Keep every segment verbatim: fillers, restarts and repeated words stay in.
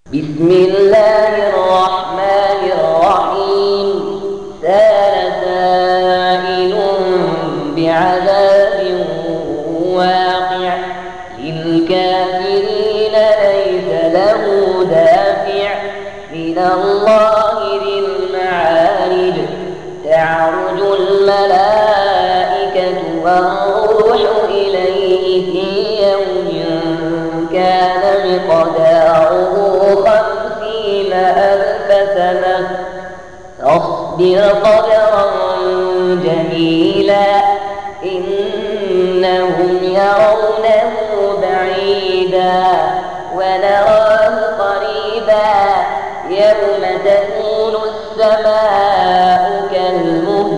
بسم الله الرحمن الرحيم. سأل سائل بعذاب واقع للكافرين ليس له دافع من الله ذي المعارج. تعرج الملائكة والروح إليه في يوم كان مقداره خمسين ألف سنة فاصبر صبرا جميلا إنهم يرونه بعيدا ونراه قريبا يوم تكون السماء كالمهل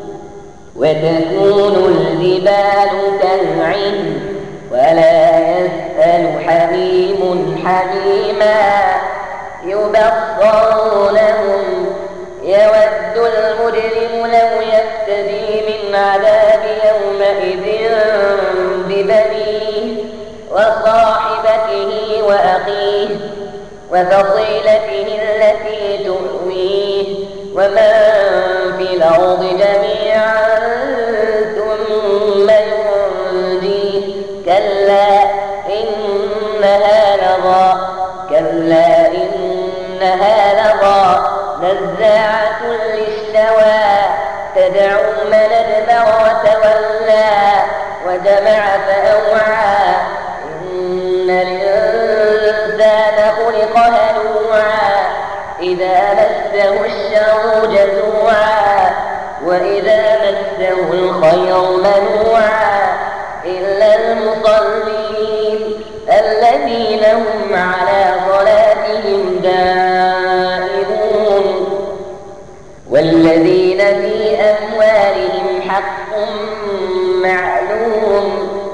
وتكون الجبال كالعهن ولا يسأل حميم حميما يبصرونهم يود المجرم لو يفتدي من عذاب يومئذ ببنيه وصاحبته وأخيه وفصيلته التي تؤويه ومن في الأرض جميعا ثم ينجيه كلا إنها لظى كلا إنها لظى نزاعة للشوى تدعو من أدبر وتولى وجمع فأوعى إن الإنسان خلق هلوعا إذا مسه الشر جزوعا وإذا مسه الخير منوعا إلا المصلين الذين هم على صلاتهم دائمون والذين في أموالهم حق معلوم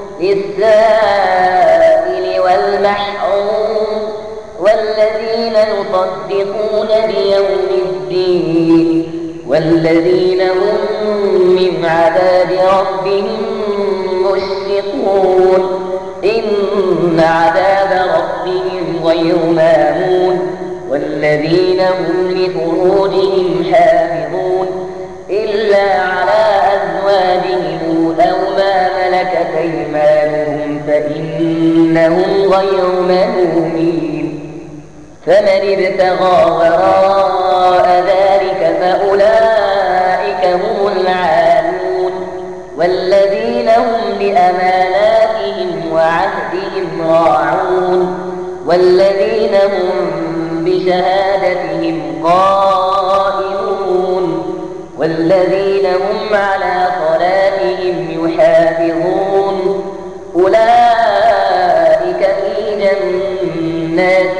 للسائل والمحروم والذين يصدقون بيوم الدين والذين هم من عذاب ربهم مشفقون إن عذاب ربهم غير مامون والذين هم لفروجهم حافظون إلا على أزواجهم أو ما ملكت أيمانهم فإنهم غير ملومين فمن ابتغى وراء ذلك فأولئك هم العادون والذين هم لأماناتهم وعهدهم راعون والذين هم بشهادتهم قائمون والذين هم على صلاتهم يحافظون أولئك في جنات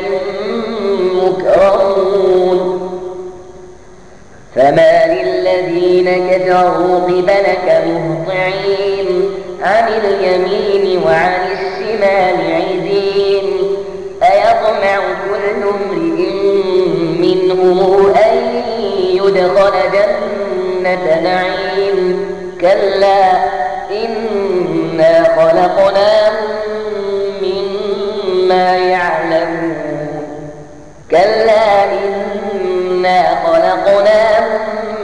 مكرمون فما للذين كفروا قبلك مهطعين عن اليمين وعن الشمال عزين أيطمع كل امرئ منهم أن يدخل جنة نعيم كلا إنا خلقناهم مما يعلمون كلا إنا خلقناهم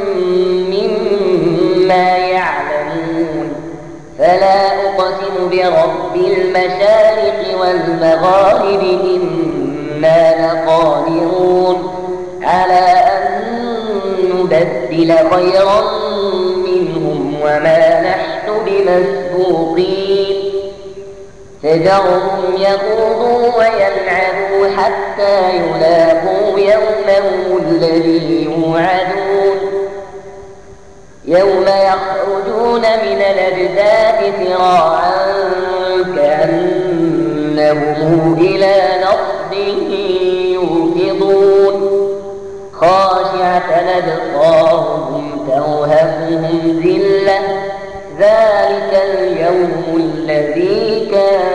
مما يعلمون فلا أقسم برب المشارق والمغارب إنا لقادرون على أن نبدل خيرا منهم وما نحن بمسبوقين فذرهم يخوضوا ويلعبوا حتى يلاقوا يومهم الذي يوعدون يوم يخرجون من الأجداث سراعا كأنهم إلى نصب يوفضون خاشعة أبصارهم ترهقهم ذلة ذلك اليوم الذي كان